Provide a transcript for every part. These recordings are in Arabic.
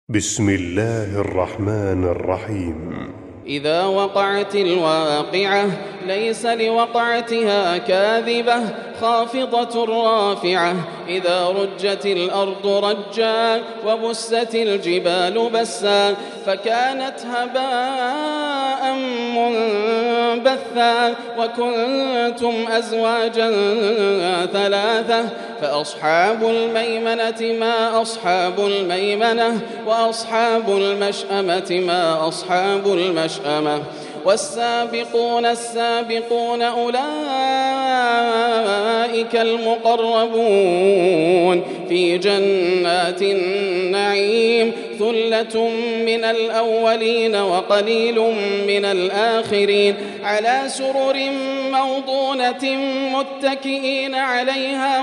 بسم الله الرحمن الرحيم. إذا وقعت الواقعة ليس لوقعتها كاذبة خافضة رافعة إذا رجت الأرض رجا وبست الجبال بسا فكانت هباء منبثا وكنتم أزواجا ثلاثة فأصحاب الميمنة ما أصحاب الميمنة وأصحاب المشأمة ما أصحاب المشأمة والسابقون السابقون أولئك المقربون في جنات النعيم ثلة من الأولين وقليل من الآخرين على سرر موضونة متكئين عليها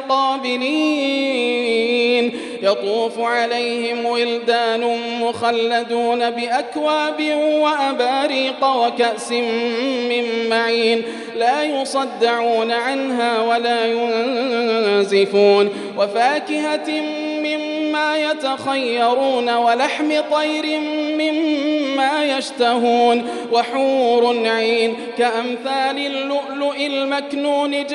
متقابلين يطوف عليهم ولدان مخلدون بأكواب وأباريق وكأس من معين لا يصدعون عنها ولا ينزفون وفاكهة مما يتخيرون ولحم طير مما يشتهون وحور عين كأمثال اللؤلؤ المكنون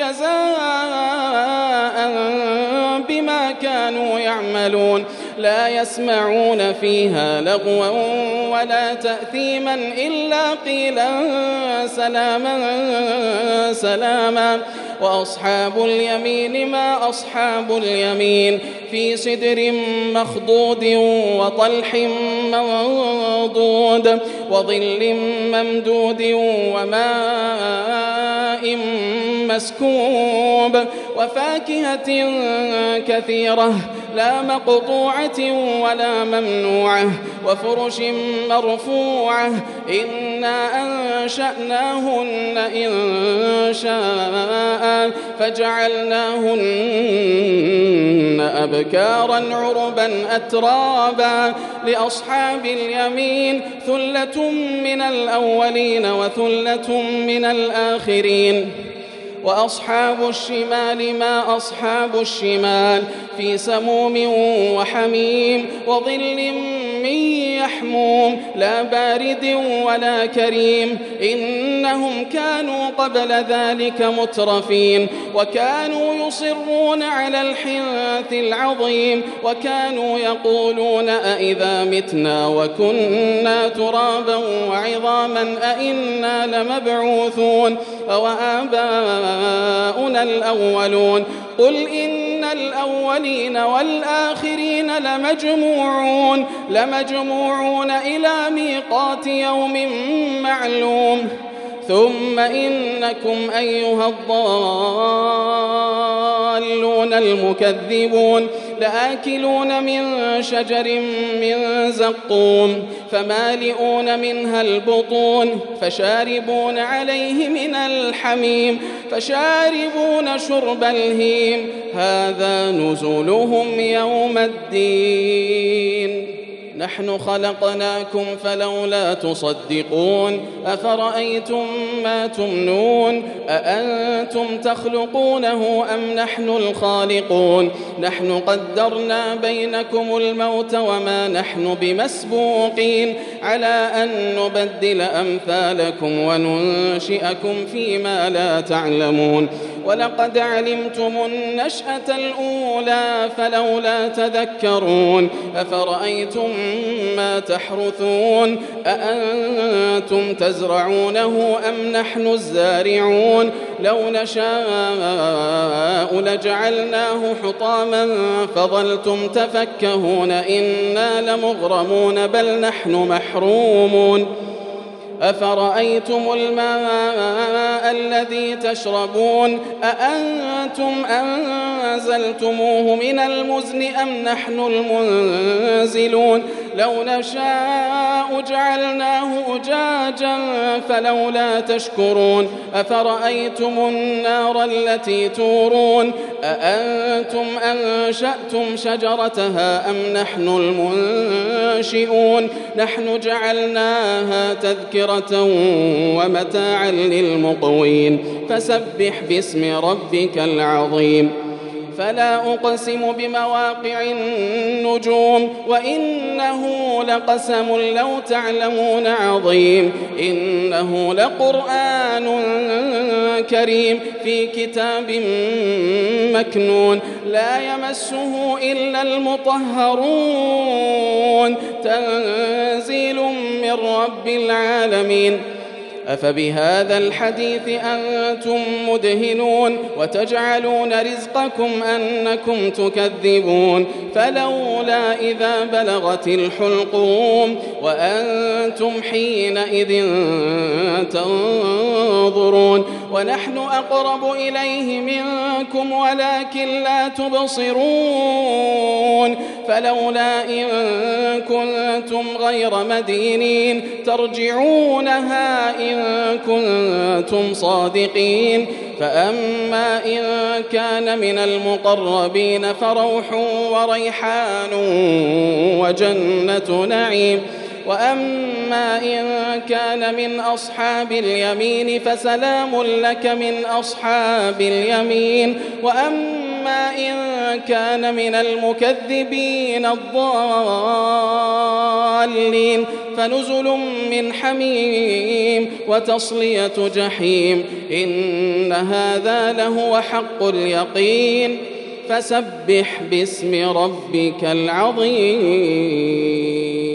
جزاء بما كانوا يعملون لا يسمعون فيها لغوا ولا تأثيما إلا قيلا سلاما سلاما وأصحاب اليمين ما أصحاب اليمين في سدر مخضود وطلح منضود وظل ممدود وماء مسكوب وفاكهة كثيرة لا مقطوعة ولا ممنوعة وفرش مرفوعة إنا أنشأناهن إن شاء فجعلناهن أبكارا عربا أترابا لأصحاب اليمين ثلة من الأولين وثلة من الآخرين وأصحاب الشمال ما أصحاب الشمال في سموم وحميم وظل من يحموم لا بارد ولا كريم إنهم كانوا قبل ذلك مترفين وكانوا يصرون على الحنث العظيم وكانوا يقولون أئذا متنا وكنا ترابا وعظاما أئنا لمبعوثون أوآباؤنا الأولون قل إن الأولين والآخرين لمجموعون إلى ميقات يوم معلوم ثم إنكم أيها الضالون المكذبون لآكلون من شجر من زقوم فمالئون منها البطون فشاربون عليه من الحميم فشاربون شرب الهيم هذا نزلهم يوم الدين نحن خلقناكم فلولا تصدقون أفرأيتم ما تمنون أأنتم تخلقونه أم نحن الخالقون نحن قدرنا بينكم الموت وما نحن بمسبوقين على أن نبدل أمثالكم وننشئكم فيما لا تعلمون ولقد علمتم النشأة الأولى فلولا تذكرون أفرأيتم ما تحرثون أأنتم تزرعونه أم نحن الزارعون لو نشاء لجعلناه حطاما فظلتم تفكهون إنا لمغرمون بل نحن محرومون أفرأيتم الماء الذي تشربون أأنتم أنزلتموه من المزن أم نحن المنزلون لو نشاء جعلناه أجاجا فلولا تشكرون أفرأيتم النار التي تورون أأنتم أنشأتم شجرتها أم نحن المنشئون نحن جعلناها تذكرة ومتاعا للمقوين فسبح باسم ربك العظيم فلا أقسم بمواقع النجوم وإنه لقسم لو تعلمون عظيم إنه لقرآن كريم في كتاب مكنون لا يمسه إلا المطهرون تنزيل من رب العالمين أفبهذا الحديث أنتم مدهنون وتجعلون رزقكم أنكم تكذبون فلولا إذا بلغت الحلقوم وأنتم حينئذ تنظرون ونحن أقرب إليه منكم ولكن لا تبصرون فلولا إن كنتم غير مدينين ترجعونها إن كنتم صادقين فأما إن كان من المقربين فروح وريحان وجنة نعيم وأما إن كان من أصحاب اليمين فسلام لك من أصحاب اليمين وأما إن كان من المكذبين الضالين فنزل من حميم وتصلية جحيم إن هذا لهو حق اليقين فسبح باسم ربك العظيم.